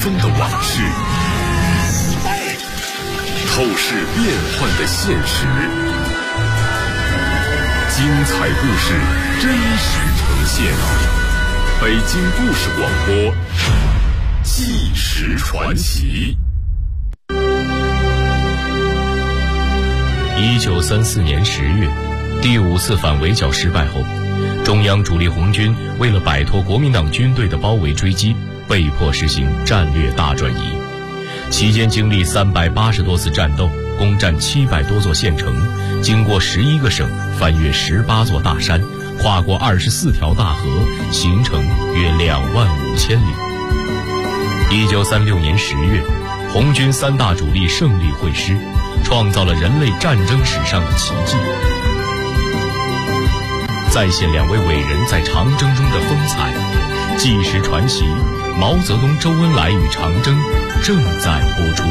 风的往事，透视变幻的现实，精彩故事真实呈现。北京故事广播，纪实传奇。 1934年10月，第5次反围剿失败后，中央主力红军为了摆脱国民党军队的包围追击，被迫实行战略大转移。期间经历380多次战斗，攻占700多座县城，经过11个省，翻越18座大山，跨过24条大河，行程约25000里。1936年10月，红军3大主力胜利会师，创造了人类战争史上的奇迹，再现2位伟人在长征中的风采。纪实传奇，毛泽东、周恩来与长征正在播出。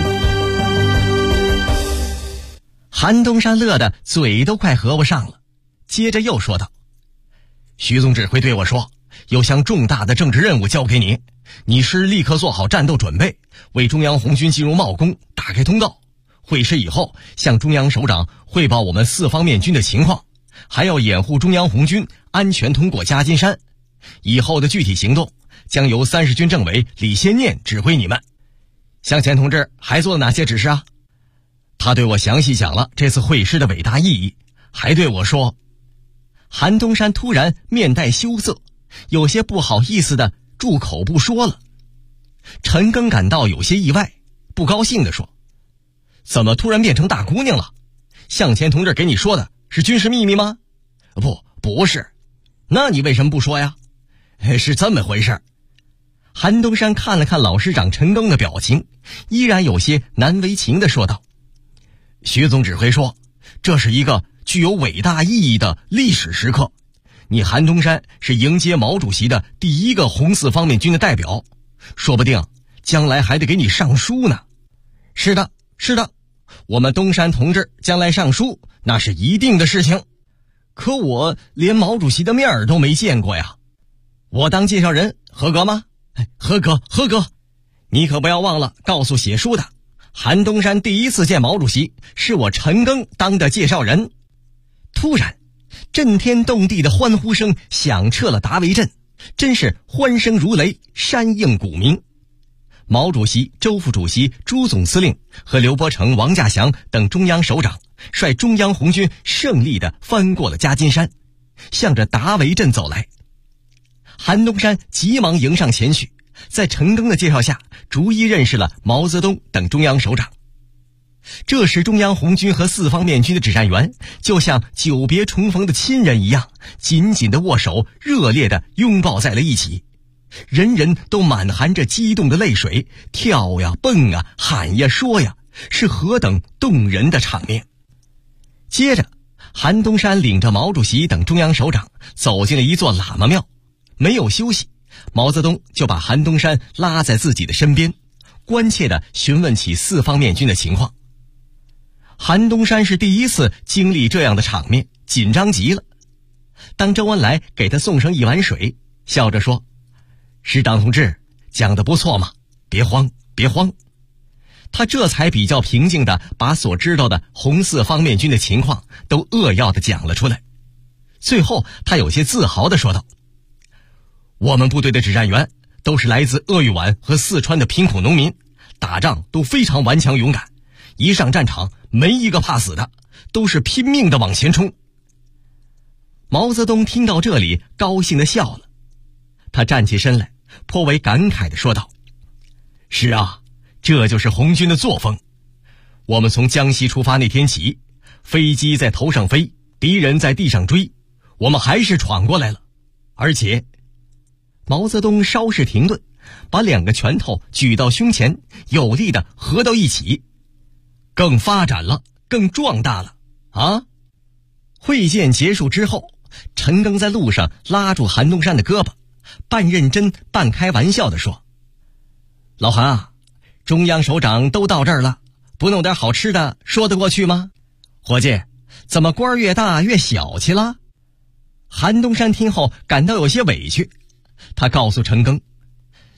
韩东山乐得嘴都快合不上了，接着又说道：徐总指挥对我说，有项重大的政治任务交给你，你是立刻做好战斗准备，为中央红军进入茂功打开通道。会师以后，向中央首长汇报我们4方面军的情况，还要掩护中央红军安全通过夹金山。以后的具体行动将由30军政委李先念指挥你们。向前同志还做了哪些指示啊？他对我详细讲了这次会师的伟大意义，还对我说。韩东山突然面带羞涩，有些不好意思的住口不说了。陈赓感到有些意外，不高兴地说：怎么突然变成大姑娘了？向前同志给你说的是军事秘密吗？不是。那你为什么不说呀？是这么回事。韩东山看了看老师长陈赓的表情，依然有些难为情地说道：徐总指挥说，这是一个具有伟大意义的历史时刻，你韩东山是迎接毛主席的第一个红4方面军的代表，说不定将来还得给你上书呢。是的，我们东山同志将来上书那是一定的事情，可我连毛主席的面儿都没见过呀。我当介绍人合格吗？合格。你可不要忘了告诉写书的，韩东山第一次见毛主席是我陈赓当的介绍人。突然震天动地的欢呼声响彻了达维镇，真是欢声如雷，山应鼓鸣。毛主席、周副主席、朱总司令和刘伯承、王稼祥等中央首长率中央红军胜利地翻过了夹金山，向着达维镇走来。韩东山急忙迎上前去，在陈赓的介绍下逐一认识了毛泽东等中央首长。这时中央红军和4方面军的指战员就像久别重逢的亲人一样，紧紧地握手，热烈地拥抱在了一起，人人都满含着激动的泪水，跳呀蹦啊，喊呀说呀，是何等动人的场面。接着韩东山领着毛主席等中央首长走进了一座喇嘛庙，没有休息，毛泽东就把韩东山拉在自己的身边，关切地询问起4方面军的情况。韩东山是第一次经历这样的场面，紧张极了。当周恩来给他送上一碗水，笑着说：师长同志讲得不错嘛，别慌。他这才比较平静地把所知道的红4方面军的情况都扼要地讲了出来。最后他有些自豪地说道：我们部队的指战员都是来自鄂豫皖和四川的贫苦农民，打仗都非常顽强勇敢，一上战场没一个怕死的，都是拼命地往前冲。毛泽东听到这里高兴地笑了，他站起身来，颇为感慨地说道：是啊，这就是红军的作风。我们从江西出发那天起，飞机在头上飞，敌人在地上追，我们还是闯过来了。而且毛泽东稍事停顿，把2个拳头举到胸前，有力地合到一起，更发展了，更壮大了啊！会见结束之后，陈赓在路上拉住韩东山的胳膊，半认真半开玩笑地说：老韩啊，中央首长都到这儿了，不弄点好吃的说得过去吗？伙计，怎么官越大越小气了？韩东山听后感到有些委屈，他告诉陈赓，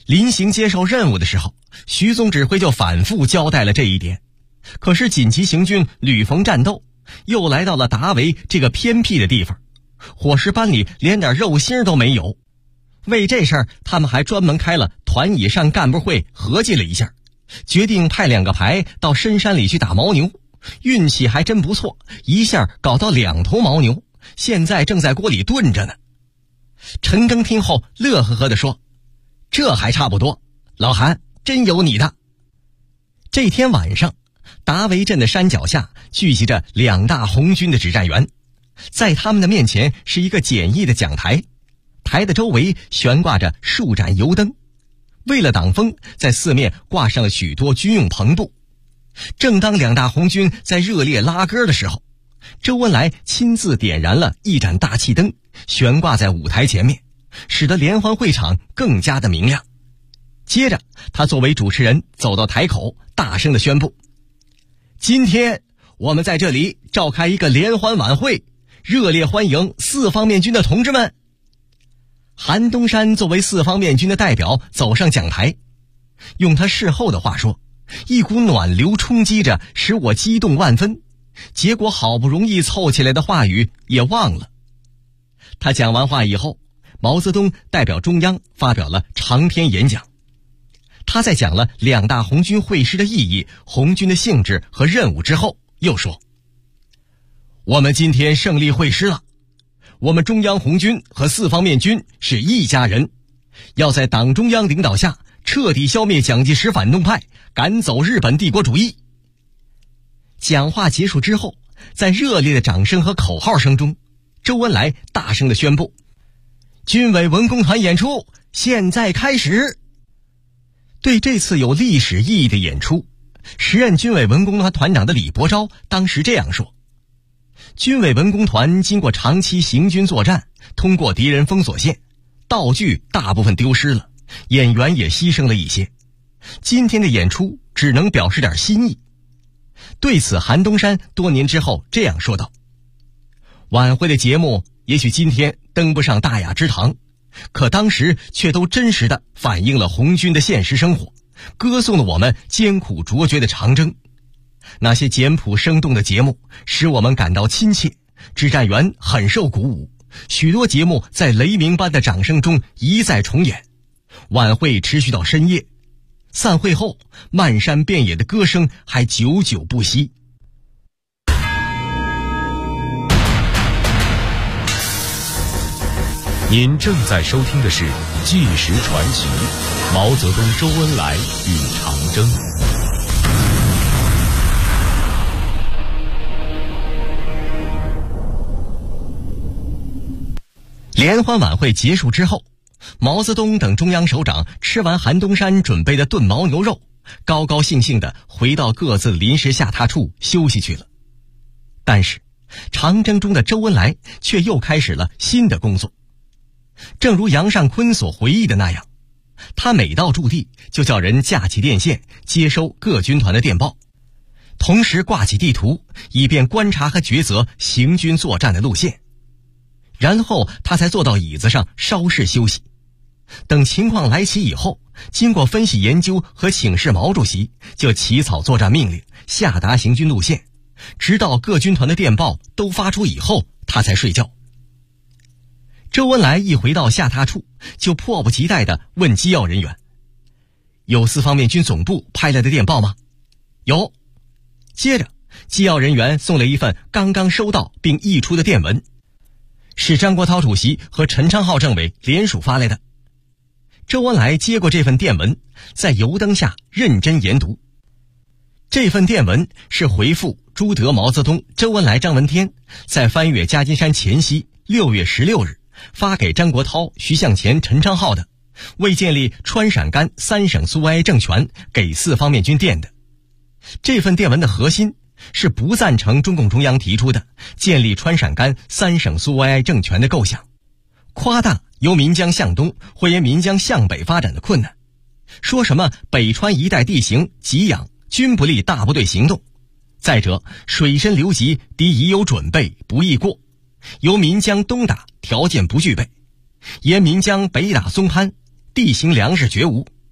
临行接受任务的时候，徐总指挥就反复交代了这一点。可是锦旗行军屡逢战斗，又来到了达维这个偏僻的地方，伙食班里连点肉腥都没有。为这事儿，他们还专门开了团以上干部会，合计了一下，决定派2个排到深山里去打牦牛。运气还真不错，一下搞到2头牦牛，现在正在锅里炖着呢。陈赓听后乐呵呵地说：“这还差不多，老韩真有你的。”这天晚上，达维镇的山脚下聚集着2大红军的指战员，在他们的面前是一个简易的讲台，台的周围悬挂着数盏油灯，为了挡风，在四面挂上了许多军用篷布。正当2大红军在热烈拉歌的时候，周恩来亲自点燃了一盏大气灯，悬挂在舞台前面，使得联欢会场更加的明亮。接着他作为主持人走到台口，大声地宣布：“今天我们在这里召开一个联欢晚会，热烈欢迎4方面军的同志们。”韩东山作为4方面军的代表走上讲台，用他事后的话说，一股暖流冲击着，使我激动万分，结果好不容易凑起来的话语也忘了。他讲完话以后，毛泽东代表中央发表了长篇演讲。他在讲了2大红军会师的意义、红军的性质和任务之后，又说：“我们今天胜利会师了，我们中央红军和4方面军是一家人，要在党中央领导下彻底消灭蒋介石反动派，赶走日本帝国主义。”讲话结束之后，在热烈的掌声和口号声中，周恩来大声地宣布：“军委文工团演出现在开始。”对这次有历史意义的演出，时任军委文工团团长的李伯钊当时这样说：“军委文工团经过长期行军作战，通过敌人封锁线，道具大部分丢失了，演员也牺牲了一些。今天的演出只能表示点心意。”对此，韩东山多年之后这样说道：“晚会的节目也许今天登不上大雅之堂，可当时却都真实地反映了红军的现实生活，歌颂了我们艰苦卓绝的长征。那些简朴生动的节目使我们感到亲切，指战员很受鼓舞，许多节目在雷鸣般的掌声中一再重演。晚会持续到深夜，散会后漫山遍野的歌声还久久不息。” 您正在收听的是《纪实传奇》，毛泽东、周恩来与长征。 联欢晚会结束之后，毛泽东等中央首长吃完韩东山准备的炖牦牛肉，高高兴兴地回到各自的临时下榻处休息去了。但是长征中的周恩来却又开始了新的工作。正如杨尚昆所回忆的那样，他每到驻地就叫人架起电线，接收各军团的电报，同时挂起地图，以便观察和抉择行军作战的路线。然后他才坐到椅子上稍事休息，等情况来齐以后，经过分析研究和请示毛主席，就起草作战命令，下达行军路线，直到各军团的电报都发出以后，他才睡觉。周恩来一回到下榻处，就迫不及待地问机要人员：“有4方面军总部派来的电报吗？”“有。”接着机要人员送来一份刚刚收到并译出的电文，是张国焘主席和陈昌浩政委联署发来的。周恩来接过这份电文，在油灯下认真研读。这份电文是回复朱德、毛泽东、周恩来、张闻天在翻越夹金山前夕6月16日发给张国焘、徐向前、陈昌浩的，为建立川陕甘3省苏维埃政权给4方面军电的。这份电文的核心是不赞成中共中央提出的建立川陕甘3省苏维埃政权的构想，夸大由岷江向东或沿岷江向北发展的困难，说什么北川一带地形给养，均不利大部队行动。再者，水深流急，敌已有准备，不易过。由岷江东打，条件不具备；沿岷江北打松潘，地形粮食绝无，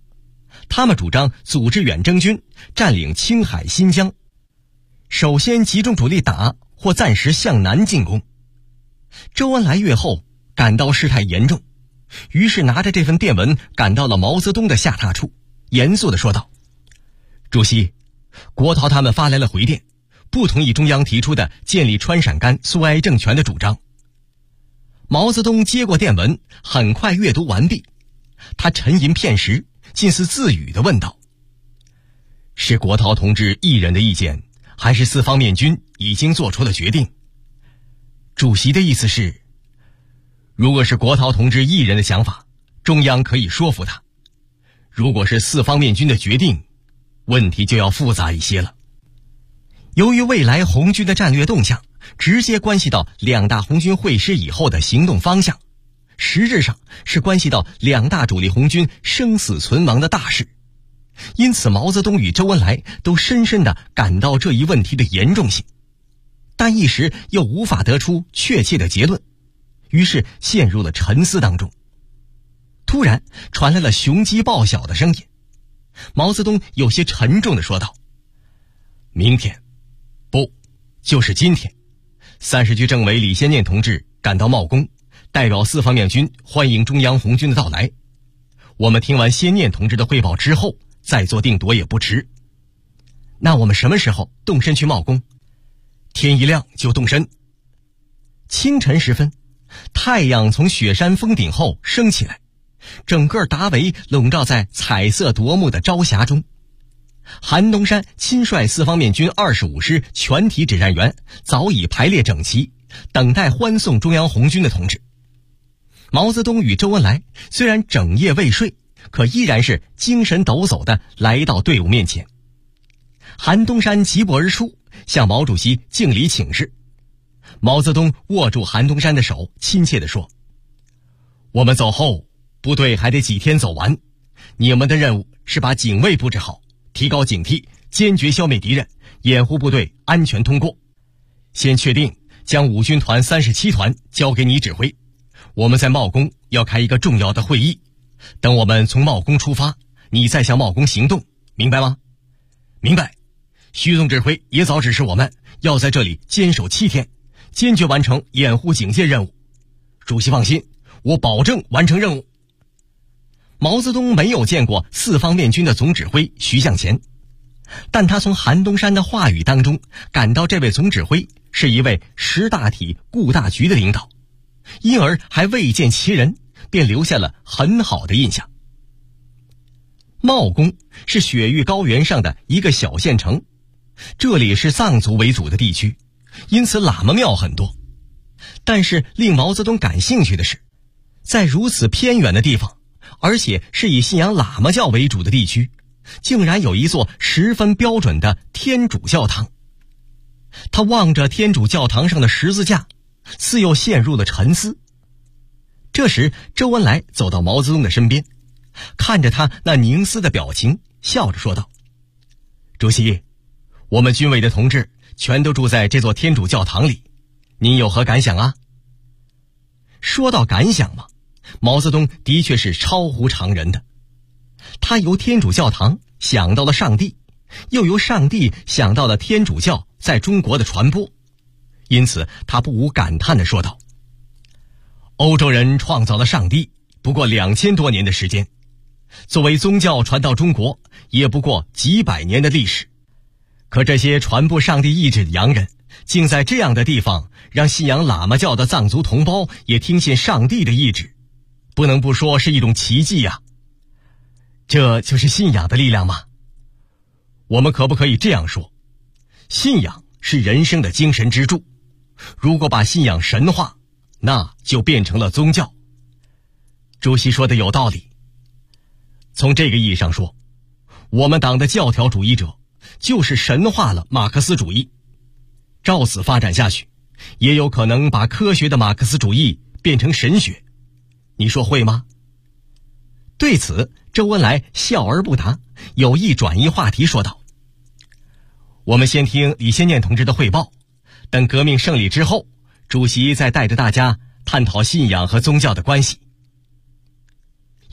他们主张组织远征军，占领青海、新疆，首先集中主力打或暂时向南进攻。周恩来阅后感到事态严重，于是拿着这份电文赶到了毛泽东的下榻处，严肃地说道：主席，国焘他们发来了回电，不同意中央提出的建立川陕甘苏维埃政权的主张。毛泽东接过电文，很快阅读完毕，他沉吟片时，近似自语地问道：是国焘同志一人的意见，还是四方面军已经做出了决定？主席的意思是，如果是国焘同志一人的想法，中央可以说服他；如果是四方面军的决定，问题就要复杂一些了。由于未来红军的战略动向直接关系到两大红军会师以后的行动方向，实质上是关系到两大主力红军生死存亡的大事，因此毛泽东与周恩来都深深地感到这一问题的严重性，但一时又无法得出确切的结论，于是陷入了沉思当中。突然传来了雄鸡报晓的声音，毛泽东有些沉重地说道：明天，不，就是今天，30局政委李先念同志赶到茂功，代表四方面军欢迎中央红军的到来。我们听完先念同志的汇报之后，再做定夺也不迟。那我们什么时候动身去茂功？天一亮就动身。清晨时分，太阳从雪山峰顶后升起来，整个达维笼罩在彩色夺目的朝霞中。韩东山亲率四方面军25师全体指战员早已排列整齐，等待欢送中央红军的同志。毛泽东与周恩来虽然整夜未睡，可依然是精神抖擞地来到队伍面前。韩东山疾步而出，向毛主席敬礼请示。毛泽东握住韩东山的手，亲切地说：我们走后，部队还得几天走完，你们的任务是把警卫布置好，提高警惕，坚决消灭敌人，掩护部队安全通过。先确定将5军团37团交给你指挥，我们在茂功要开一个重要的会议，等我们从茂功出发，你再向茂功行动，明白吗？明白。徐总指挥也早指示我们要在这里坚守7天，坚决完成掩护警戒任务。主席放心，我保证完成任务。毛泽东没有见过四方面军的总指挥徐向前，但他从韩东山的话语当中感到这位总指挥是一位识大体顾大局的领导，因而还未见其人，便留下了很好的印象。茂功是雪域高原上的一个小县城，这里是藏族为主的地区，因此喇嘛庙很多。但是令毛泽东感兴趣的是，在如此偏远的地方，而且是以信仰喇嘛教为主的地区，竟然有一座十分标准的天主教堂。他望着天主教堂上的十字架，似又陷入了沉思。这时周恩来走到毛泽东的身边，看着他那凝思的表情，笑着说道：主席，我们军委的同志全都住在这座天主教堂里，您有何感想啊？说到感想嘛，毛泽东的确是超乎常人的。他由天主教堂想到了上帝，又由上帝想到了天主教在中国的传播，因此他不无感叹地说道：欧洲人创造了上帝不过2000多年的时间，作为宗教传到中国也不过几百年的历史，可这些传播上帝意志的洋人，竟在这样的地方让信仰喇嘛教的藏族同胞也听信上帝的意志，不能不说是一种奇迹呀。这就是信仰的力量吗？我们可不可以这样说，信仰是人生的精神支柱，如果把信仰神化，那就变成了宗教。主席说的有道理。从这个意义上说，我们党的教条主义者就是神化了马克思主义，照此发展下去，也有可能把科学的马克思主义变成神学，你说会吗？对此周恩来笑而不答，有意转移话题说道：我们先听李先念同志的汇报，等革命胜利之后，主席再带着大家探讨信仰和宗教的关系。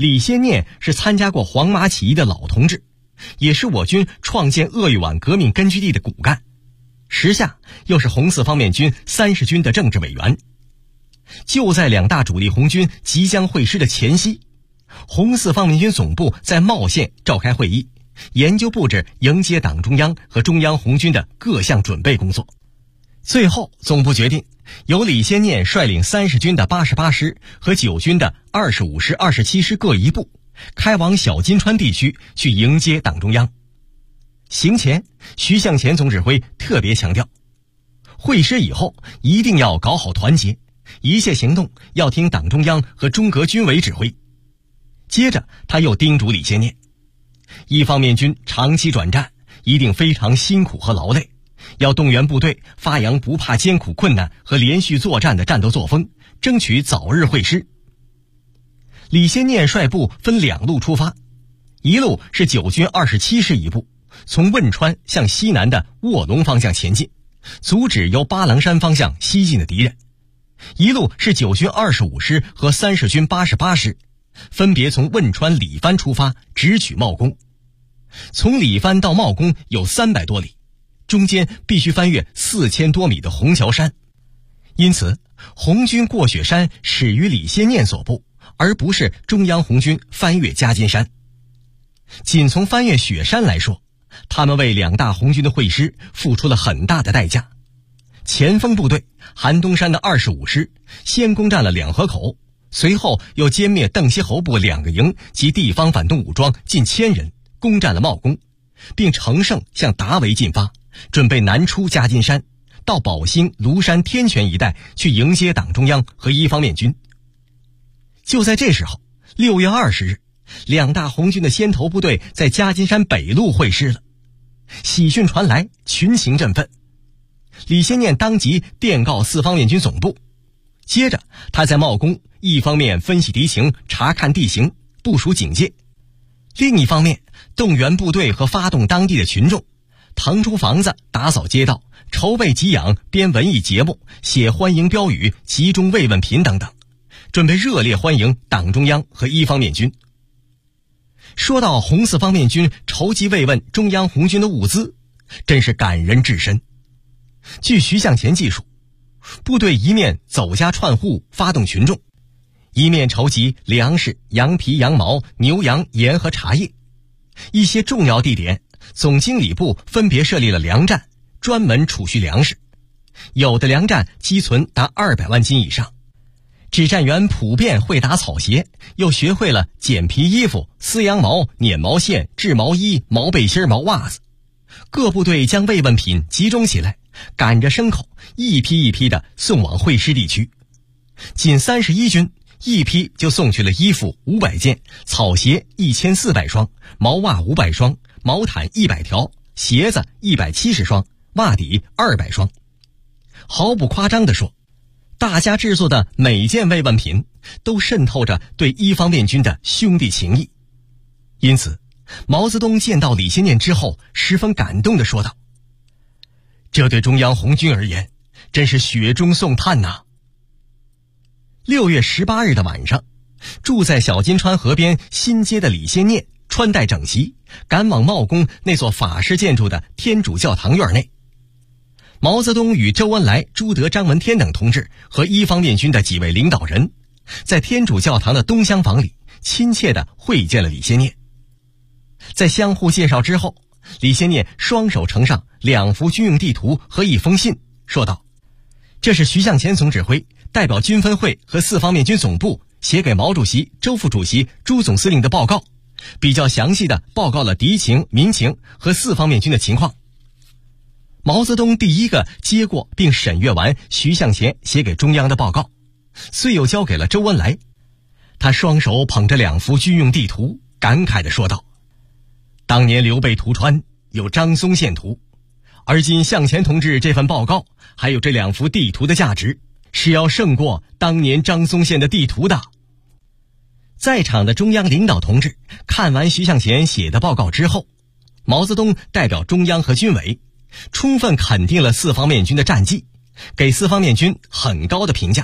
李先念是参加过黄麻起义的老同志，也是我军创建鄂豫皖革命根据地的骨干，时下又是红四方面军30军的政治委员。就在两大主力红军即将会师的前夕，红四方面军总部在茂县召开会议，研究布置迎接党中央和中央红军的各项准备工作。最后总部决定由李先念率领30军的88师和9军的25师、27师各一部，开往小金川地区去迎接党中央。行前，徐向前总指挥特别强调，会师以后一定要搞好团结，一切行动要听党中央和中革军委指挥。接着他又叮嘱李先念，一方面军长期转战一定非常辛苦和劳累，要动员部队发扬不怕艰苦困难和连续作战的战斗作风，争取早日会师。李先念率部分2路出发，一路是9军27师一部，从汶川向西南的卧龙方向前进，阻止由巴郎山方向西进的敌人；一路是9军25师和30军88师，分别从汶川里番出发，直取茂功。从里番到茂功有300多里，中间必须翻越4000多米的虹桥山，因此红军过雪山始于李先念所部，而不是中央红军翻越夹金山。仅从翻越雪山来说，他们为两大红军的会师付出了很大的代价。前锋部队韩东山的25师先攻占了两河口，随后又歼灭邓锡侯部2个营及地方反动武装近1000人，攻占了茂功，并乘胜向达维进发，准备南出夹金山，到宝兴、庐山、天泉一带去迎接党中央和一方面军。就在这时候，6月20日，两大红军的先头部队在夹金山北路会师了。喜讯传来，群情振奋。李先念当即电告四方面军总部，接着他在茂功一方面分析敌情，查看地形，部署警戒，另一方面动员部队和发动当地的群众，腾出房子，打扫街道，筹备给养，编文艺节目，写欢迎标语，集中慰问品等等，准备热烈欢迎党中央和一方面军。说到红四方面军筹集慰问中央红军的物资，真是感人至深。据徐向前记述，部队一面走家串户发动群众，一面筹集粮食、羊皮、羊毛、牛羊、盐和茶叶。一些重要地点，总经理部分别设立了粮站，专门储蓄粮食，有的粮站积存达200万斤以上。指战员普遍会打草鞋，又学会了剪皮衣服、撕羊毛、捻毛线、制毛衣、毛背心、毛袜子。各部队将慰问品集中起来，赶着牲口一批一批地送往会师地区。仅31军一批就送去了衣服500件，草鞋1400双，毛袜500双，毛毯100条，鞋子170双，袜底200双。毫不夸张地说，大家制作的每件慰问品都渗透着对一方面军的兄弟情谊。因此毛泽东见到李先念之后十分感动地说道，这对中央红军而言真是雪中送炭呐。6月18日的晚上，住在小金川河边新街的李先念穿戴整齐，赶往茂功那座法式建筑的天主教堂院内。毛泽东与周恩来、朱德、张闻天等同志和一方面军的几位领导人，在天主教堂的东厢房里亲切地会见了李先念。在相互介绍之后，李先念双手呈上2幅军用地图和1封信，说道，这是徐向前总指挥代表军分会和四方面军总部写给毛主席、周副主席、朱总司令的报告，比较详细地报告了敌情、民情和四方面军的情况。毛泽东第一个接过并审阅完徐向前写给中央的报告，遂又交给了周恩来。他双手捧着2幅军用地图，感慨地说道，当年刘备屠川有张松献图，而今向前同志这份报告还有这2幅地图的价值，是要胜过当年张松献的地图的。在场的中央领导同志看完徐向前写的报告之后，毛泽东代表中央和军委充分肯定了四方面军的战绩，给四方面军很高的评价，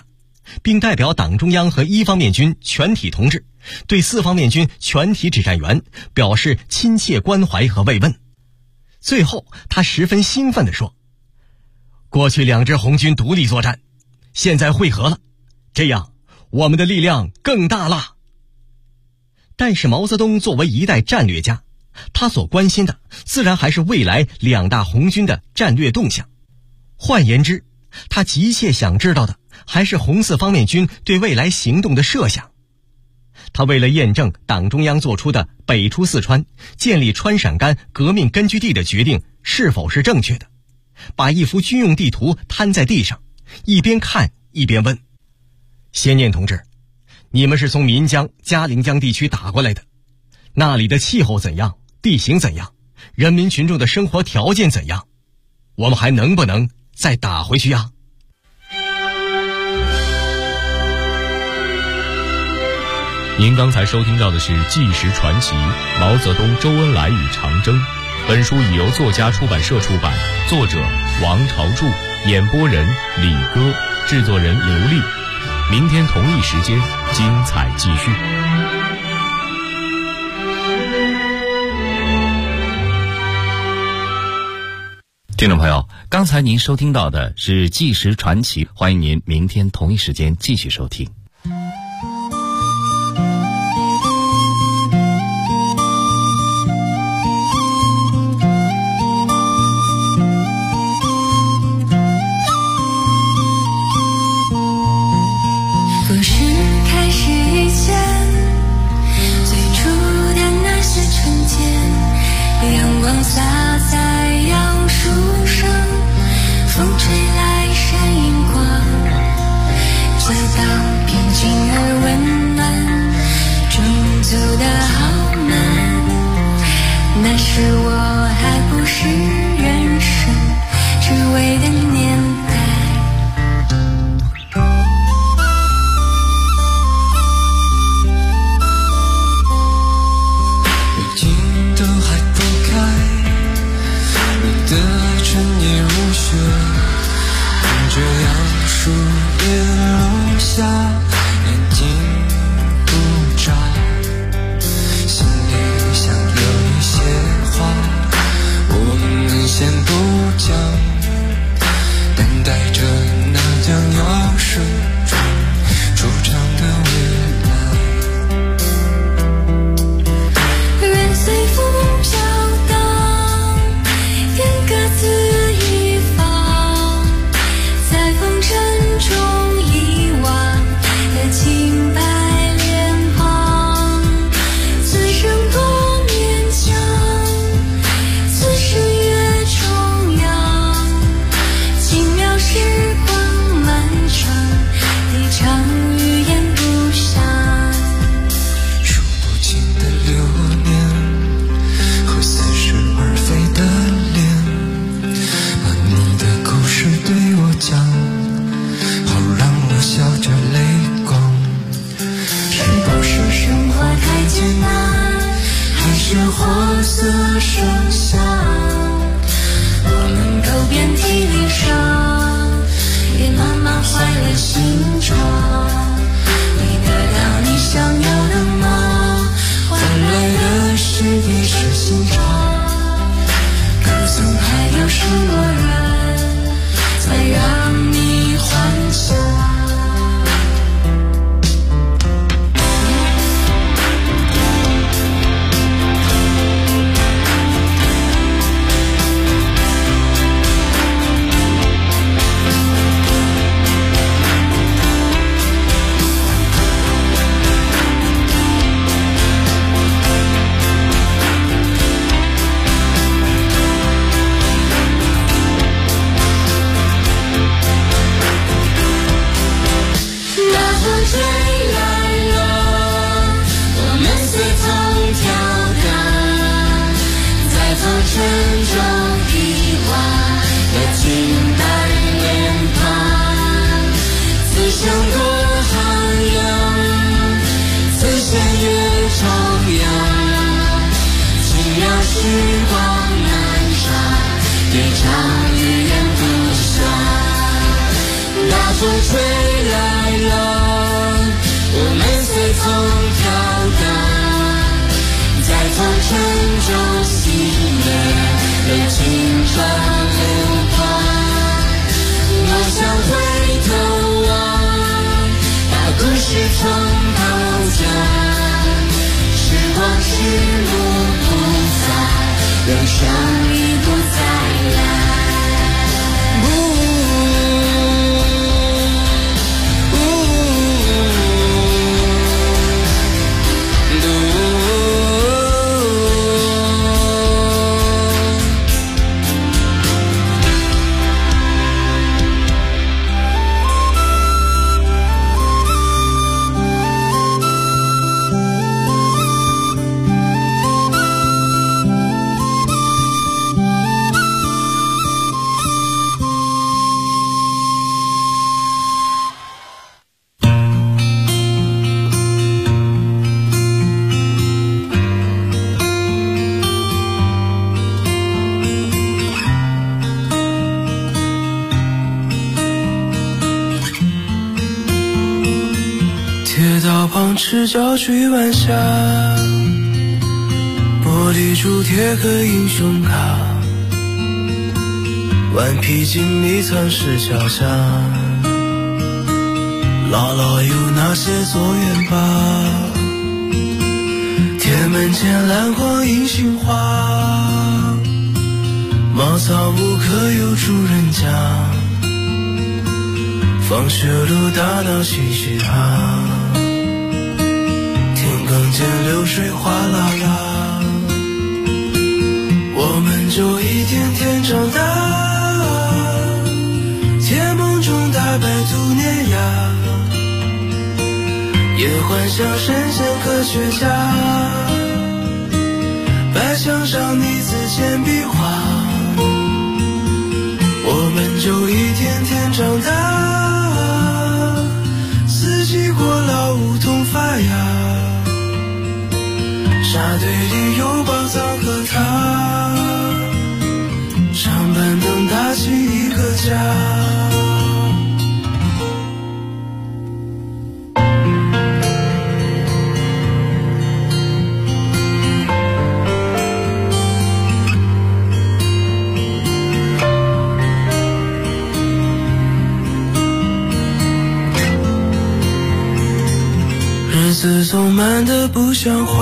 并代表党中央和1方面军全体同志对4方面军全体指战员表示亲切关怀和慰问。最后他十分兴奋地说，过去2支红军独立作战，现在会合了，这样我们的力量更大了。但是毛泽东作为一代战略家，他所关心的自然还是未来2大红军的战略动向。换言之，他急切想知道的还是红4方面军对未来行动的设想。他为了验证党中央做出的北出四川、建立川陕甘革命根据地的决定是否是正确的，把一幅军用地图摊在地上，一边看一边问：先念同志，你们是从岷江、嘉陵江地区打过来的，那里的气候怎样，地形怎样，人民群众的生活条件怎样？我们还能不能再打回去呀？ 您刚才收听到的是《纪实传奇：毛泽东、周恩来与长征》。本书已由作家出版社出版，作者王朝柱，演播人李歌，制作人刘丽。明天同一时间，精彩继续。 听众朋友，刚才您收听到的是《纪实传奇》，欢迎您明天同一时间继续收听。 故事开始以前，最初的那些瞬间，阳光洒在杨树上，风吹来闪银光，街道平静而温暖，钟走得好慢，那时我还不是人生只为的年代。 看着杨树叶落下，眼睛不眨，心里想有一些话我们先不讲，等待着那将要顺转舒畅的未来。 任随风飘荡，愿各自活色生香，我们都遍体鳞伤，也慢慢坏了心肠。你得到你想要的吗？换来的是一时心肠。可曾还有什么人在让你幻想？时光难杀，夜长语言不下，大风吹来了。 上流淌。我想回头望，把故事重头讲。时光是路不再，人生已不再来。 赤脚追晚霞，玻璃珠贴个英雄卡，顽皮筋迷藏石桥下，姥姥有那些作业吧，铁门前蓝光映杏花，茅草屋可有住人家，放学路打闹嘻嘻哈，更见流水哗啦啦，我们就一天天长大，甜梦中大白兔碾压，也幻想神仙科学家，白墙上你字简笔画，我们就一天天长大，四季过老梧桐发芽，沙堆里有宝藏和他，长板凳搭起一个家。日子总慢得不像话，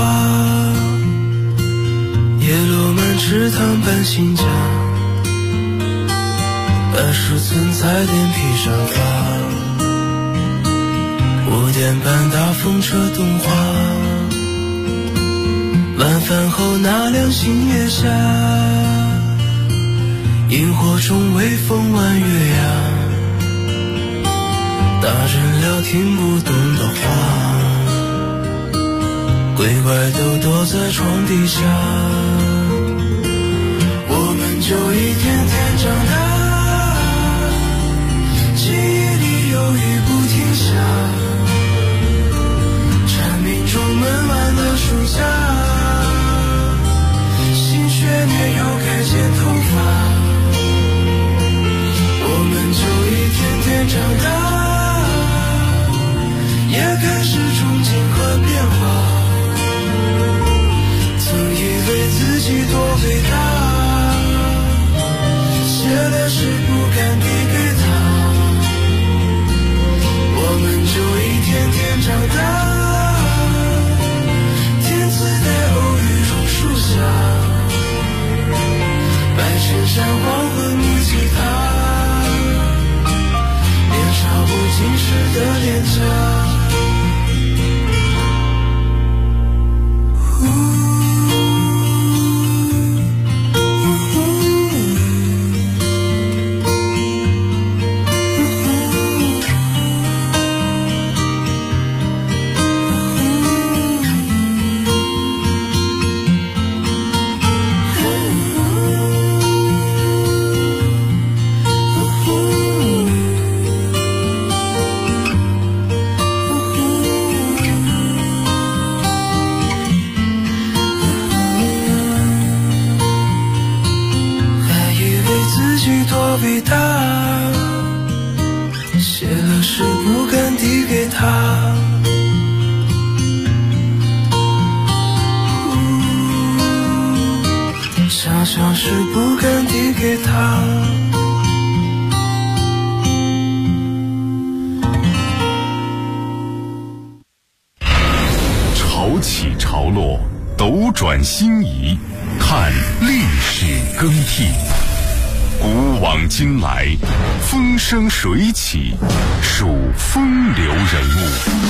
叶落满池塘搬新家，20寸彩电披上发，5点半大风车动画，晚饭后那辆星月下，萤火虫微风弯月牙，大人聊听不懂的话，鬼怪都躲在床底下，我们就一天天长大，记忆里有雨不停下，蝉鸣中闷完的暑假，新学年又该剪头发，我们就一天天长大，也开始憧憬和变化，以为自己多伟大，写的诗不敢递给他，我们就一天天长大，天自带偶遇榕树下，白衬衫黄昏木吉他，年少不经事的脸颊。伟大，写了诗不敢递给他，想想是不敢递给他。 潮起潮落，斗转星移，看历史更替。古往今来，风生水起，数风流人物。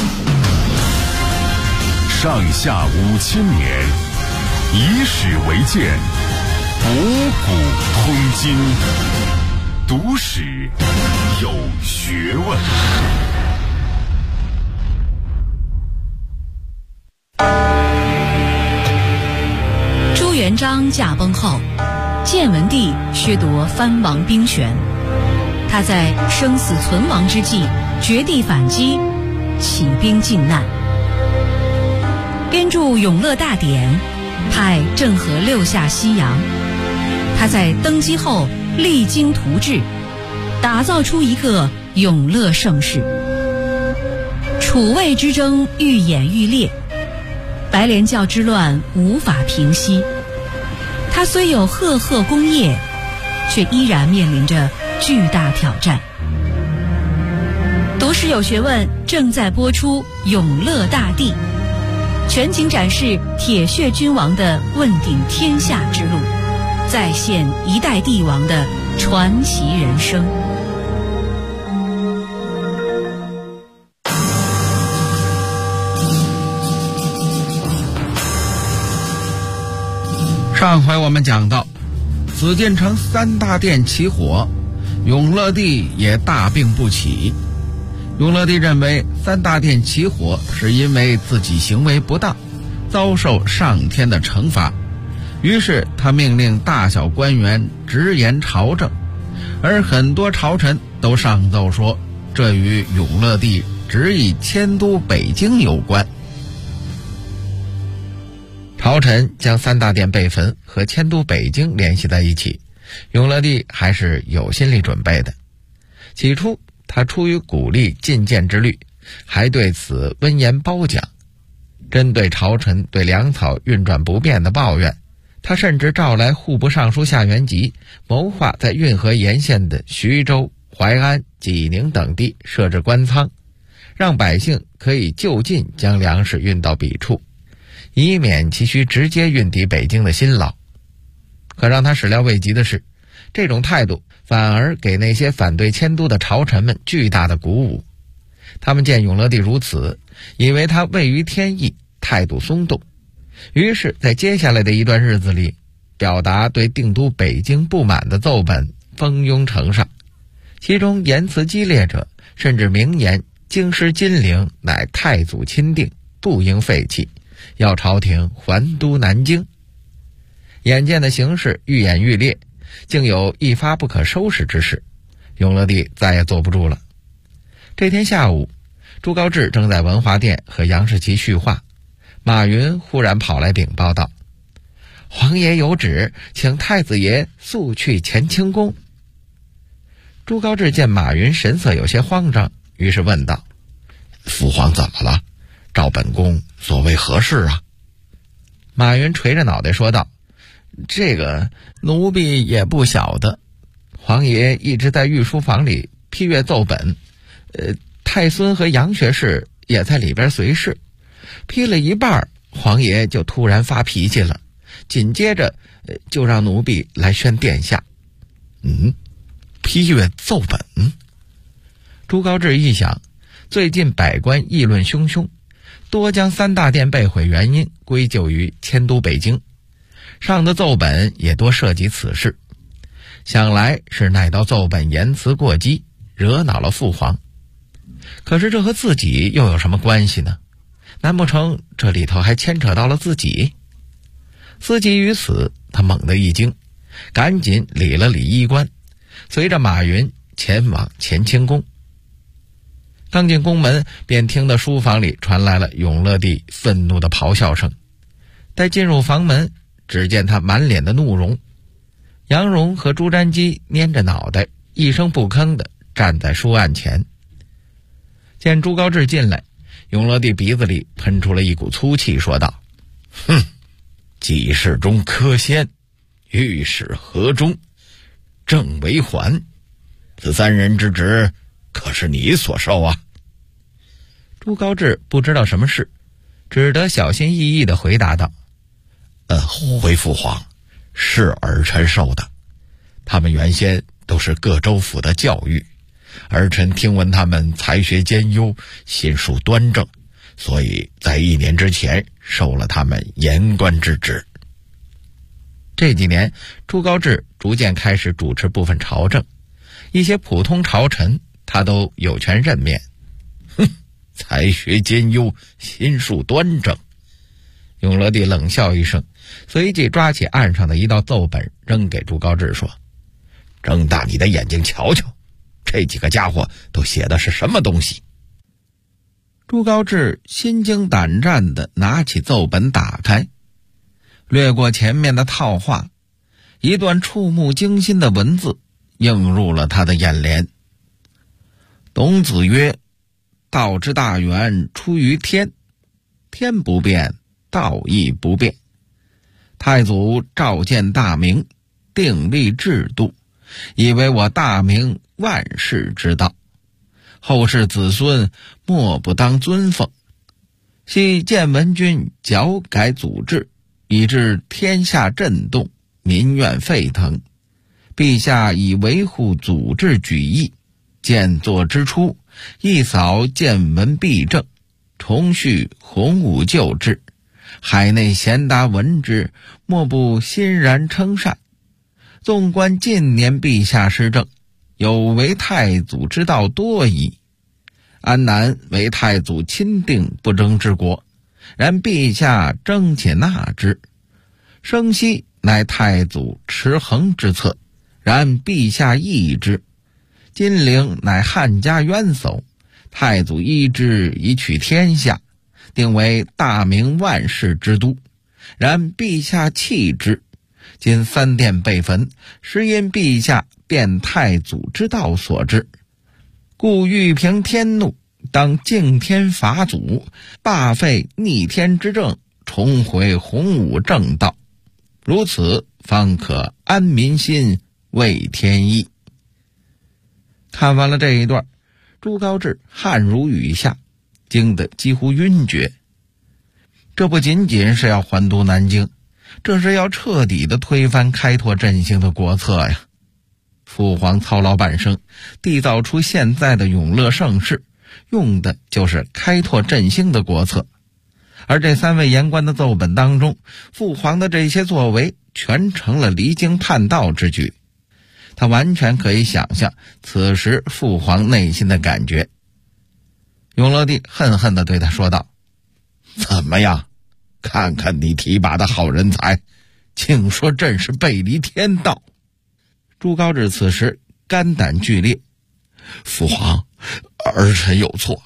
上下5000年，以史为鉴，博古通今，读史有学问。 朱元璋驾崩后，建文帝削夺藩王兵权，他在生死存亡之际绝地反击，起兵靖难，编著《永乐大典》，派郑和6下西洋。他在登基后励精图治，打造出一个永乐盛世。楚魏之争愈演愈烈，白莲教之乱无法平息。他虽有赫赫功业，却依然面临着巨大挑战。读史有学问正在播出《永乐大帝》，全景展示铁血君王的问鼎天下之路，再现一代帝王的传奇人生。 上回我们讲到，紫禁城3大殿起火，永乐帝也大病不起。永乐帝认为3大殿起火是因为自己行为不当，遭受上天的惩罚，于是他命令大小官员直言朝政，而很多朝臣都上奏说，这与永乐帝执意迁都北京有关。朝臣将3大殿被焚和迁都北京联系在一起，永乐帝还是有心理准备的。起初他出于鼓励进谏之虑，还对此温言褒奖。针对朝臣对粮草运转不便的抱怨，他甚至召来户部尚书夏元吉，谋划在运河沿线的徐州、淮安、济宁等地设置官仓，让百姓可以就近将粮食运到彼处，以免其需直接运抵北京的辛劳。可让他始料未及的是，这种态度反而给那些反对迁都的朝臣们巨大的鼓舞。他们见永乐帝如此，以为他位于天意，态度松动，于是在接下来的一段日子里，表达对定都北京不满的奏本蜂拥呈上，其中言辞激烈者甚至明言京师金陵乃太祖钦定，不应废弃，要朝廷还都南京。眼见的形势愈演愈烈，竟有一发不可收拾之势，永乐帝再也坐不住了。这天下午，朱高炽正在文华殿和杨士奇叙话，马云忽然跑来禀报道：皇爷有旨，请太子爷速去乾清宫。朱高炽见马云神色有些慌张，于是问道：父皇怎么了？召本宫所谓何事啊？马云垂着脑袋说道：这个奴婢也不晓得，皇爷一直在御书房里批阅奏本，太孙和杨学士也在里边随侍，批了一半，皇爷就突然发脾气了，紧接着就让奴婢来宣殿下。批阅奏本？朱高炽一想，最近百官议论汹汹，多将3大殿被毁原因归咎于迁都北京，上的奏本也多涉及此事，想来是那道奏本言辞过激，惹恼了父皇。可是这和自己又有什么关系呢？难不成这里头还牵扯到了自己？思及于此，他猛地一惊，赶紧理了理衣冠，随着马云前往乾清宫。刚进宫门，便听得书房里传来了永乐帝愤怒的咆哮声。待进入房门，只见他满脸的怒容。杨荣和朱瞻基蔫着脑袋，一声不吭地站在书案前。见朱高炽进来，永乐帝鼻子里喷出了一股粗气，说道：几世中科先， 御史何忠、郑维环，此3人之职可是你所受啊？朱高炽不知道什么事，只得小心翼翼地回答道：回父皇，是儿臣受的。他们原先都是各州府的教育，儿臣听闻他们才学兼优，心术端正，所以在1年之前受了他们言官之职。这几年，朱高炽逐渐开始主持部分朝政，一些普通朝臣他都有权任免。才学兼优，心术端正。永乐帝冷笑一声，随即抓起案上的一道奏本扔给朱高炽说：睁大你的眼睛瞧瞧，这几个家伙都写的是什么东西？朱高炽心惊胆战地拿起奏本打开，略过前面的套话，一段触目惊心的文字映入了他的眼帘。董子曰：道之大源出于天，天不变，道亦不变。太祖召见大明，订立制度，以为我大明万世之道，后世子孙莫不当尊奉。系建文君矫改祖制，以致天下震动，民怨沸腾。陛下以维护祖制举义，建作之初，一扫建文弊政，重续洪武旧制，海内贤达闻之，莫不欣然称善。纵观近年陛下施政，有违太祖之道多矣。安南为太祖钦定不争之国，然陛下争且纳之；生息乃太祖持衡之策，然陛下抑之；金陵乃汉家元首，太祖依之以取天下，定为大明万世之都，然陛下弃之。今3殿被焚，实因陛下变太祖之道所致，故欲平天怒，当敬天法祖，罢废逆天之政，重回洪武正道，如此方可安民心，为天意。看完了这一段，朱高炽汗如雨下，惊得几乎晕厥。这不仅仅是要还都南京，这是要彻底的推翻开拓振兴的国策呀！父皇操劳半生，缔造出现在的永乐盛世，用的就是开拓振兴的国策。而这3位言官的奏本当中，父皇的这些作为全成了离经叛道之举。他完全可以想象此时父皇内心的感觉。永乐帝恨恨地对他说道：怎么样，看看你提拔的好人才，竟说朕是背离天道。朱高炽此时肝胆俱裂：父皇，儿臣有错，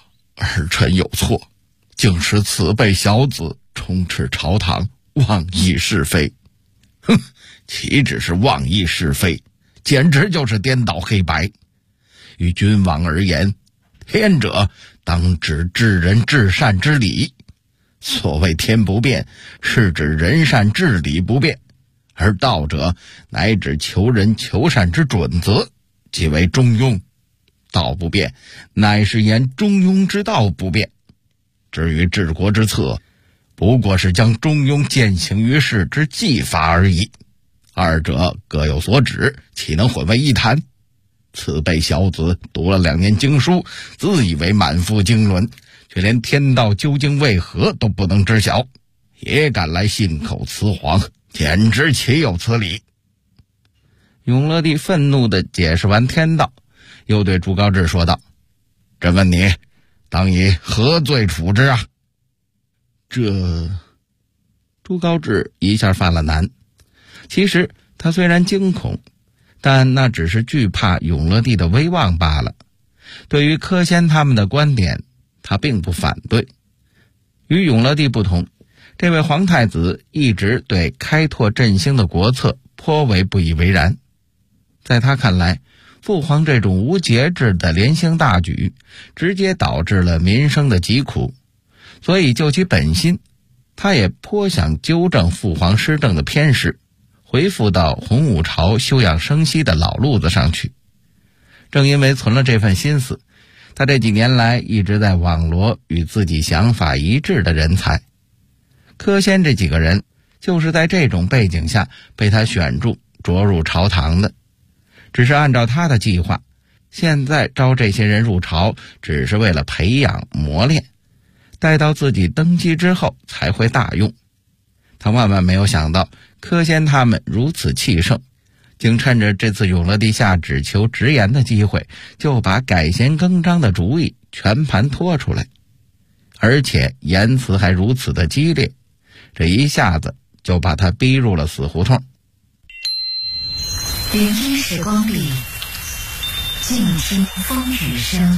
竟使此辈小子充斥朝堂，妄议是非。岂止是妄议是非，简直就是颠倒黑白。于君王而言，天者当指治人治善之理，所谓天不变，是指人善治理不变，而道者乃指求人求善之准则，即为中庸。道不变，乃是言中庸之道不变。至于治国之策，不过是将中庸践行于世之技法而已，二者各有所指，岂能混为一谈？此辈小子读了2年经书，自以为满腹经纶，却连天道究竟为何都不能知晓，也敢来信口雌黄，简直岂有此理！永乐帝愤怒地解释完天道，又对朱高炽说道：朕问你，当以何罪处之啊？朱高炽一下犯了难。其实他虽然惊恐，但那只是惧怕永乐帝的威望罢了。对于柯先他们的观点，他并不反对。与永乐帝不同，这位皇太子一直对开拓振兴的国策颇为不以为然。在他看来，父皇这种无节制的连兴大举，直接导致了民生的疾苦，所以就其本心，他也颇想纠正父皇施政的偏失， 回复到洪武朝休养生息的老路子上去。正因为存了这份心思，他这几年来一直在网罗与自己想法一致的人才。柯仙这几个人就是在这种背景下被他选中着入朝堂的。只是按照他的计划，现在招这些人入朝只是为了培养磨练，待到自己登基之后才会大用。他万万没有想到柯仙他们如此气盛，竟趁着这次永乐帝下旨求直言的机会，就把改弦更张的主意全盘托出来，而且言辞还如此的激烈，这一下子就把他逼入了死胡同。 聆听时光里，静听风雨声。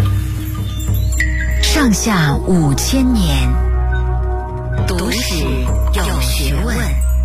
上下5000年，读史有学问。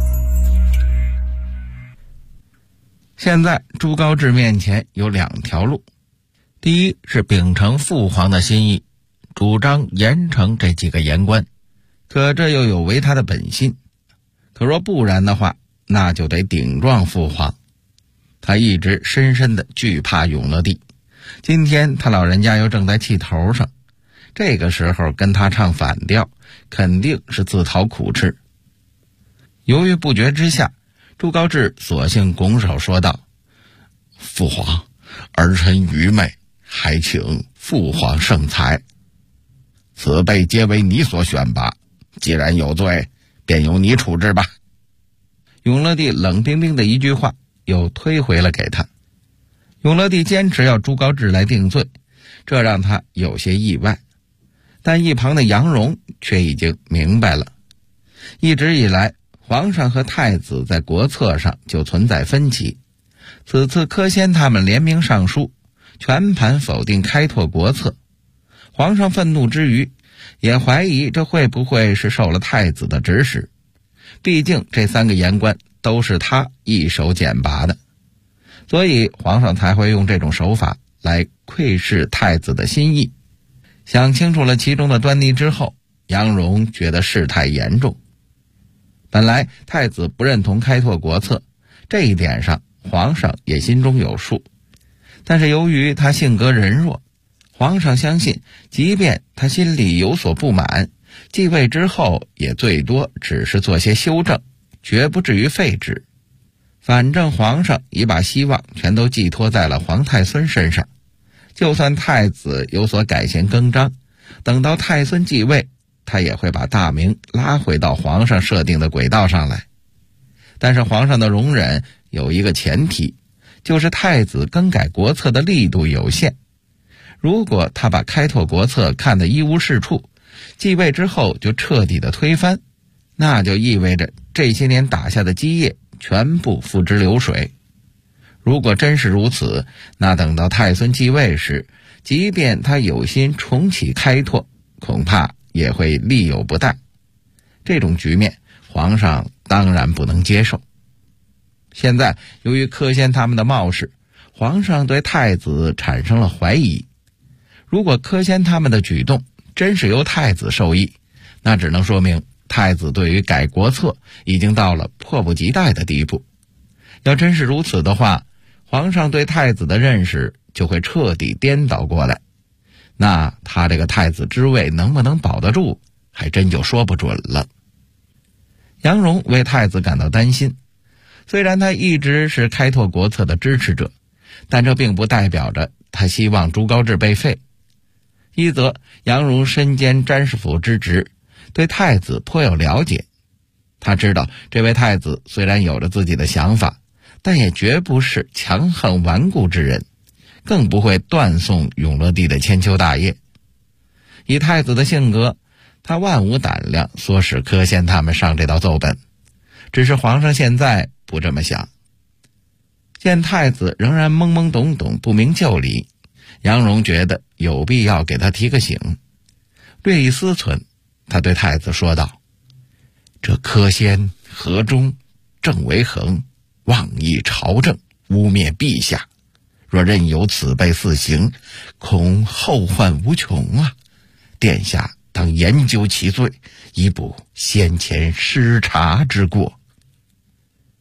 现在朱高炽面前有2条路，第一是秉承父皇的心意，主张严惩这几个言官，可这又有违他的本心。可若不然的话，那就得顶撞父皇。他一直深深的惧怕永乐帝，今天他老人家又正在气头上，这个时候跟他唱反调，肯定是自讨苦吃。犹豫不决之下，朱高炽索性拱手说道：父皇，儿臣愚昧，还请父皇圣裁。此辈皆为你所选拔，既然有罪，便由你处置吧。永乐帝冷冰冰的一句话又推回了给他。永乐帝坚持要朱高炽来定罪，这让他有些意外，但一旁的杨荣却已经明白了。一直以来，皇上和太子在国策上就存在分歧，此次柯仙他们联名上书，全盘否定开拓国策。皇上愤怒之余，也怀疑这会不会是受了太子的指使，毕竟这3个言官都是他一手选拔的，所以皇上才会用这种手法来窥视太子的心意。想清楚了其中的端倪之后，杨荣觉得事态严重。本来太子不认同开拓国策，这一点上皇上也心中有数，但是由于他性格仁弱，皇上相信即便他心里有所不满，继位之后也最多只是做些修正，绝不至于废止。反正皇上已把希望全都寄托在了皇太孙身上，就算太子有所改弦更张，等到太孙继位，他也会把大明拉回到皇上设定的轨道上来。但是皇上的容忍有一个前提，就是太子更改国策的力度有限。如果他把开拓国策看得一无是处，继位之后就彻底的推翻，那就意味着这些年打下的基业全部付之流水。如果真是如此，那等到太孙继位时，即便他有心重启开拓，恐怕也会力有不逮。这种局面，皇上当然不能接受。现在由于柯仙他们的冒失，皇上对太子产生了怀疑。如果柯仙他们的举动真是由太子授意，那只能说明太子对于改国策已经到了迫不及待的地步。要真是如此的话，皇上对太子的认识就会彻底颠倒过来，那他这个太子之位能不能保得住，还真就说不准了。杨荣为太子感到担心，虽然他一直是开拓国策的支持者，但这并不代表着他希望朱高炽被废。一则杨荣身兼詹事府之职，对太子颇有了解，他知道这位太子虽然有着自己的想法，但也绝不是强横顽固之人，更不会断送永乐帝的千秋大业。以太子的性格，他万无胆量唆使柯仙他们上这道奏本，只是皇上现在不这么想。见太子仍然懵懵懂懂不明就里，杨荣觉得有必要给他提个醒。略一思忖，他对太子说道：这柯仙河中正为横，妄议朝政，污蔑陛下，若任由此辈肆行，恐后患无穷啊！殿下当研究其罪，以补先前失察之过。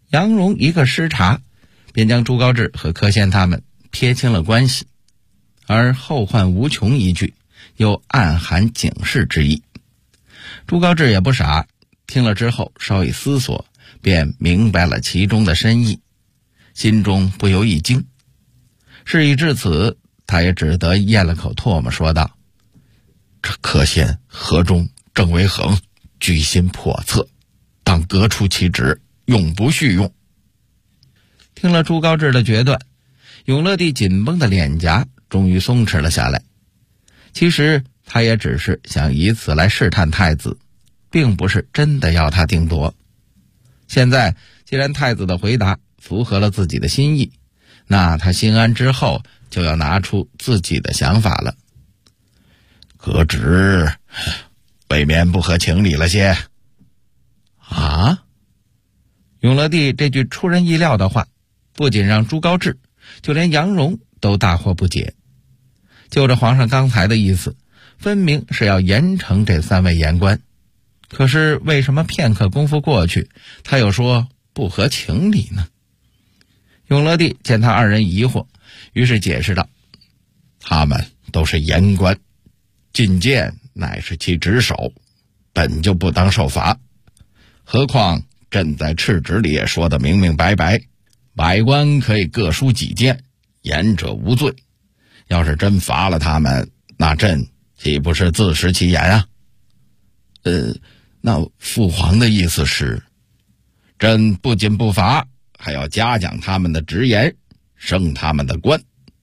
杨荣一个失察，便将朱高炽和柯仙他们撇清了关系，而后患无穷一句又暗含警示之意。朱高炽也不傻，听了之后稍一思索，便明白了其中的深意，心中不由一惊。事已至此，他也只得咽了口唾沫，说道：这柯仙、何忠、郑维恒居心叵测，当革除其职，永不续用。听了朱高炽的决断，永乐帝紧绷的脸颊终于松弛了下来。其实他也只是想以此来试探太子，并不是真的要他定夺。现在既然太子的回答符合了自己的心意，那他心安之后就要拿出自己的想法了。革职未免不合情理了些。啊？永乐帝这句出人意料的话，不仅让朱高炽，就连杨荣都大惑不解。就着皇上刚才的意思，分明是要严惩这3位言官，可是为什么片刻功夫过去，他又说不合情理呢？永乐帝见他2人疑惑，于是解释道：他们都是言官，进谏乃是其职守，本就不当受罚。何况朕在敕旨里也说得明明白白，百官可以各抒己见，言者无罪。要是真罚了他们，那朕岂不是自食其言啊？那父皇的意思是，朕不仅不罚，还要嘉奖他们的直言，升他们的官。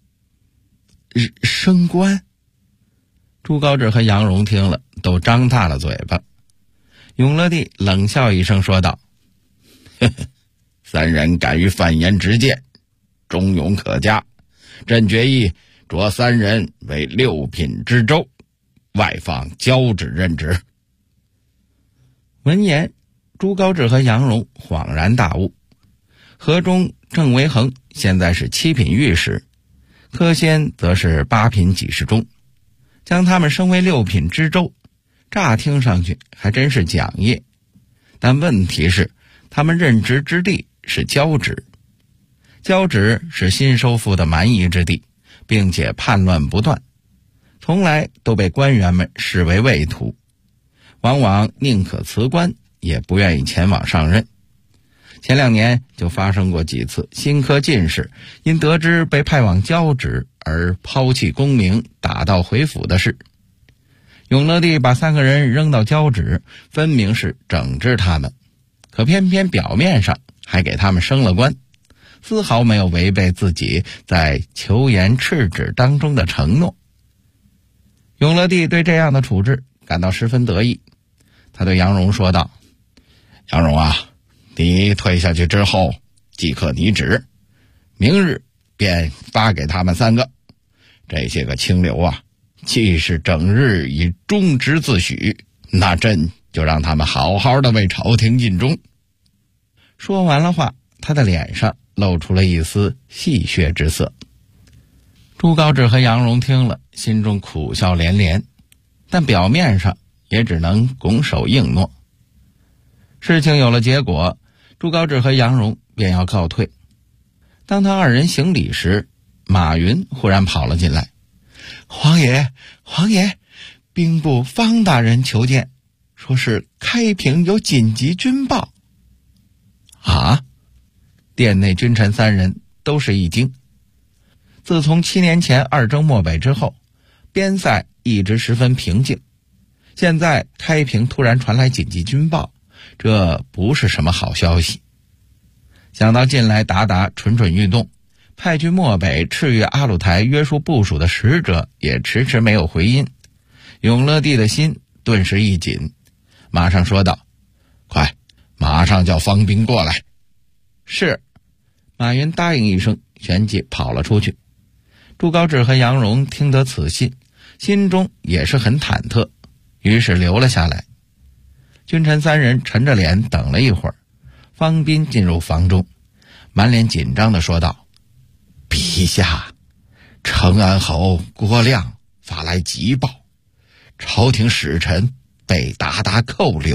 升官？朱高炽和杨荣听了都张大了嘴巴。永乐帝冷笑一声说道：呵呵，3人敢于犯言直谏，忠勇可嘉，朕决议擢3人为6品知州，外放交趾任职。闻言，朱高炽和杨荣恍然大悟。河中郑维恒现在是7品御史，柯仙则是8品给事中，将他们升为6品知州，乍听上去还真是奖业。但问题是，他们任职之地是交趾，交趾是新收复的蛮夷之地，并且叛乱不断，从来都被官员们视为畏途，往往宁可辞官，也不愿意前往上任。前2年就发生过几次新科进士因得知被派往交趾而抛弃功名，打道回府的事。永乐帝把3个人扔到交趾，分明是整治他们，可偏偏表面上还给他们升了官，丝毫没有违背自己在求言敕旨当中的承诺。永乐帝对这样的处置感到十分得意，他对杨荣说道：杨荣啊，你退下去之后即刻拟旨，明日便发给他们3个。这些个清流啊，既是整日以忠直自诩，那朕就让他们好好的为朝廷尽忠。说完了话，他的脸上露出了一丝戏谑之色。朱高炽和杨荣听了，心中苦笑连连，但表面上也只能拱手应诺。事情有了结果，朱高炽和杨荣便要告退。当他2人行礼时，马云忽然跑了进来：皇爷，皇爷，兵部方大人求见，说是开平有紧急军报。啊！殿内君臣3人都是一惊。自从7年前2征漠北之后，边塞一直十分平静，现在开平突然传来紧急军报，这不是什么好消息。想到近来鞑靼蠢蠢欲动，派去漠北赤月阿鲁台约束部署的使者也迟迟没有回音，永乐帝的心顿时一紧，马上说道：快，马上叫方兵过来。是。马云答应一声，旋即跑了出去。朱高炽和杨荣听得此信，心中也是很忐忑，于是留了下来。君臣3人沉着脸等了一会儿，方斌进入房中，满脸紧张地说道：陛下，成安侯郭亮发来急报，朝廷使臣被鞑靼扣留，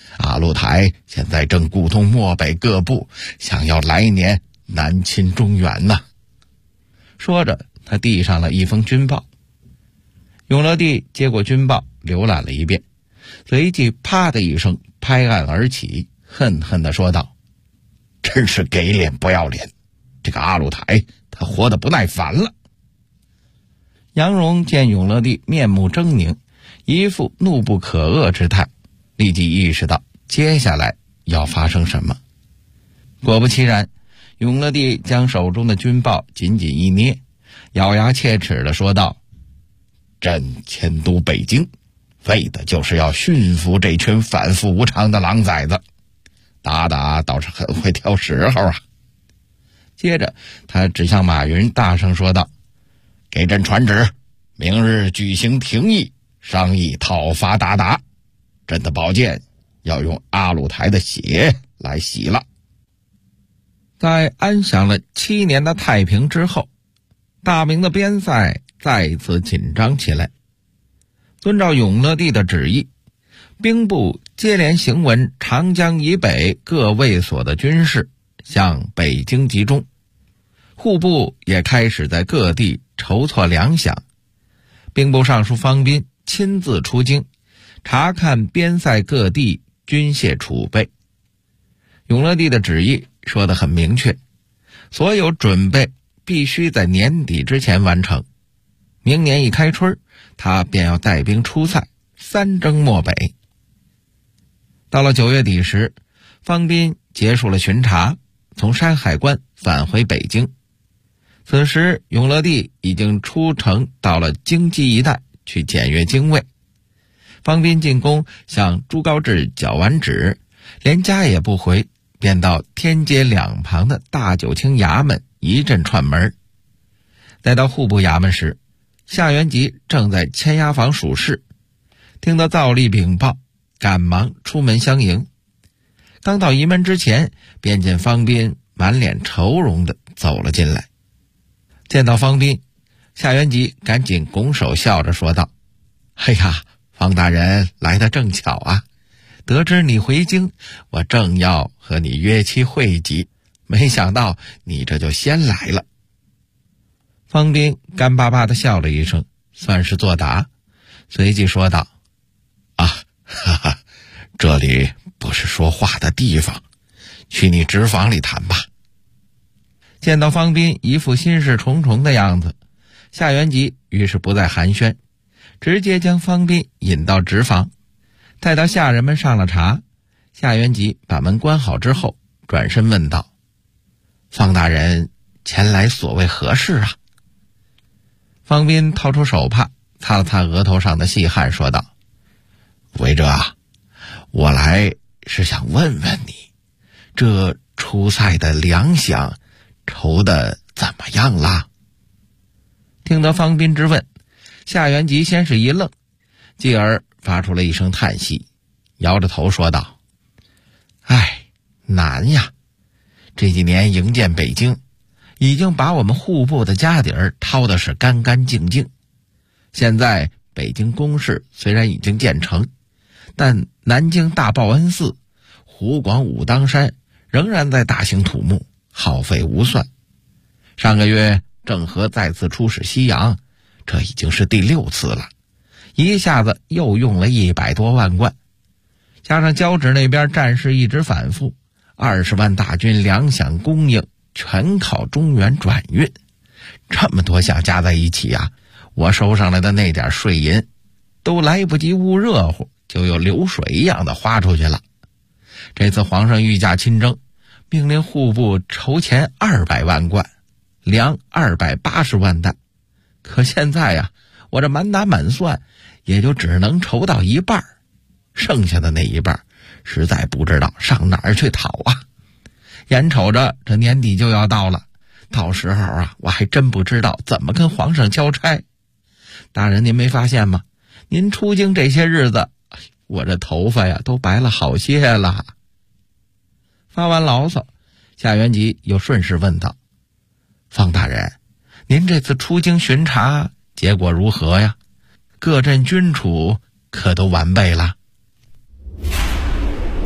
阿鲁台现在正鼓动漠北各部，想要来年南侵中原呢。说着，他递上了一封军报。永乐帝接过军报，浏览了一遍，随即啪的一声拍案而起，恨恨地说道：真是给脸不要脸，这个阿鲁台他活得不耐烦了。杨荣见永乐帝面目狰狞，一副怒不可遏之态，立即意识到接下来要发生什么。果不其然，永乐帝将手中的军报紧紧一捏，咬牙切齿地说道：朕迁都北京，为的就是要驯服这群反复无常的狼崽子。打打倒是很会挑时候啊。接着他指向马云，大声说道：给朕传旨，明日举行廷议，商议讨伐鞑靼。朕的宝剑要用阿鲁台的血来洗了。在安享了7年的太平之后，大明的边塞再一次紧张起来。遵照永乐帝的旨意，兵部接连行文长江以北各卫所的军事向北京集中，户部也开始在各地筹措粮饷。兵部尚书方斌亲自出京，查看边塞各地军械储备。永乐帝的旨意说得很明确，所有准备必须在年底之前完成。明年一开春，他便要带兵出塞，三征漠北。到了9月底时，方斌结束了巡查，从山海关返回北京。此时永乐帝已经出城到了京畿一带去检阅京卫。方斌进宫向朱高炽缴完旨，连家也不回，便到天街两旁的大九卿衙门一阵串门。来到户部衙门时，夏元吉正在签押房属事，听到诏吏禀报，赶忙出门相迎。刚到仪门之前，便见方斌满脸愁容地走了进来。见到方斌，夏元吉赶紧拱手笑着说道：哎呀，方大人来得正巧啊，得知你回京，我正要和你约期会集，没想到你这就先来了。方斌干巴巴地笑了一声，算是作答，随即说道：啊，哈哈，这里不是说话的地方，去你直房里谈吧。见到方斌一副心事重重的样子，夏元吉于是不再寒暄，直接将方斌引到直房。待到下人们上了茶，夏元吉把门关好之后，转身问道：方大人前来所谓何事啊？方斌掏出手帕，擦了擦额头上的细汗，说道：韦哲啊，我来是想问问你，这出塞的粮饷筹得怎么样啦？听得方斌之问，夏元吉先是一愣，继而发出了一声叹息，摇着头说道：哎，难呀，这几年营建北京，已经把我们户部的家底儿掏的是干干净净。现在北京宫室虽然已经建成，但南京大报恩寺、湖广武当山仍然在大兴土木，耗费无算。上个月郑和再次出使西洋，这已经是第6次了，一下子又用了100多万贯，加上交趾那边战事一直反复，20万大军粮饷供应全靠中原转运，这么多项加在一起啊，我收上来的那点税银都来不及捂热乎，就有流水一样的花出去了。这次皇上御驾亲征，命令户部筹钱200万贯，粮280万担，可现在呀，我这满打满算也就只能筹到一半，剩下的那一半实在不知道上哪儿去讨啊。眼瞅着这年底就要到了，到时候啊，我还真不知道怎么跟皇上交差。大人您没发现吗？您出京这些日子，我这头发呀都白了好些了。发完牢骚，夏元吉又顺势问道：方大人，您这次出京巡查结果如何呀？各镇军储可都完备了？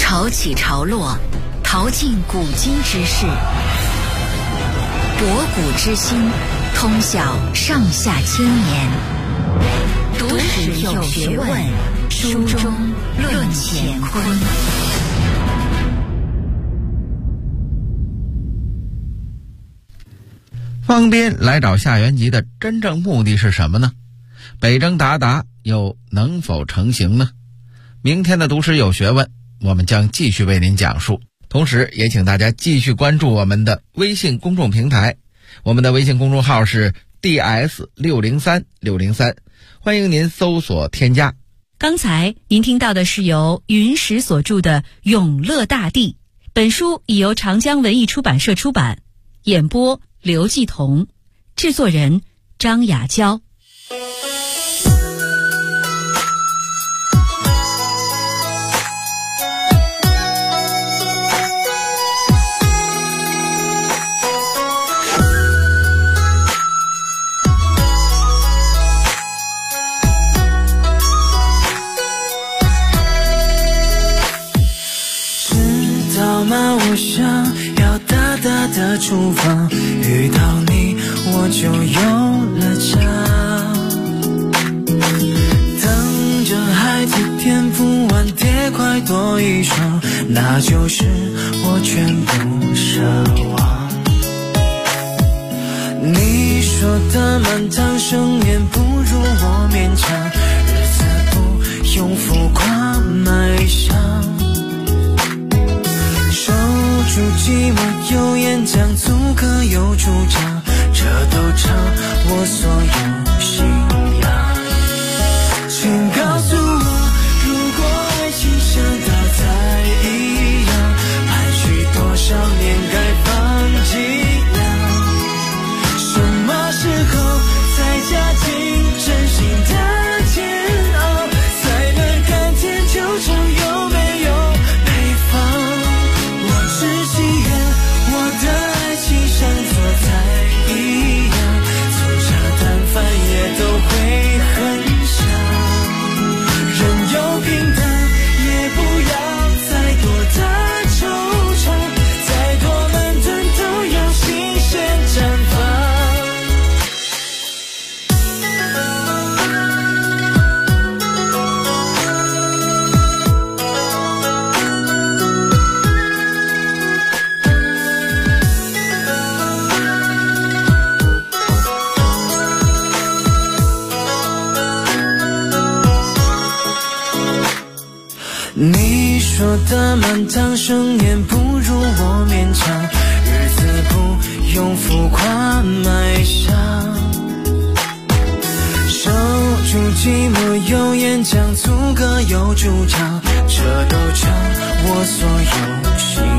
潮起潮落，淘尽古今之事，博古之今，通晓上下千年。读史有学问，书中论乾坤。 方斌来找夏元吉的真正目的是什么呢？北征鞑靼又能否成行呢？明天的读史有学问，我们将继续为您讲述。同时也请大家继续关注我们的微信公众平台，我们的微信公众号是 DS603603，欢迎您搜索添加。 刚才您听到的是由云石所著的《永乐大帝》，本书已由长江文艺出版社出版，演播刘继彤，制作人张雅娇。 我想要大大的厨房，遇到你我就有了家。等着孩子天赋完叠块多一双，那就是我全部奢望。你说的满堂盛宴不如我勉强，日子不用浮夸卖相，住寂寞有演讲，足可有主张，这都成我所有信仰。请告诉我，如果爱情像大海一样，盘踞多少年该放几两？什么时候才加进真心的煎熬，才能看天就成有没有配方？只祈愿我的爱情像做菜一样，粗茶淡饭也都会很香。人有平淡，也不要再多的惆怅，再多矛盾都要新鲜绽放。你说的满堂盛宴不如我勉强，日子不用浮夸卖相，守住寂寞有演讲，足可有主张，这都成我所有信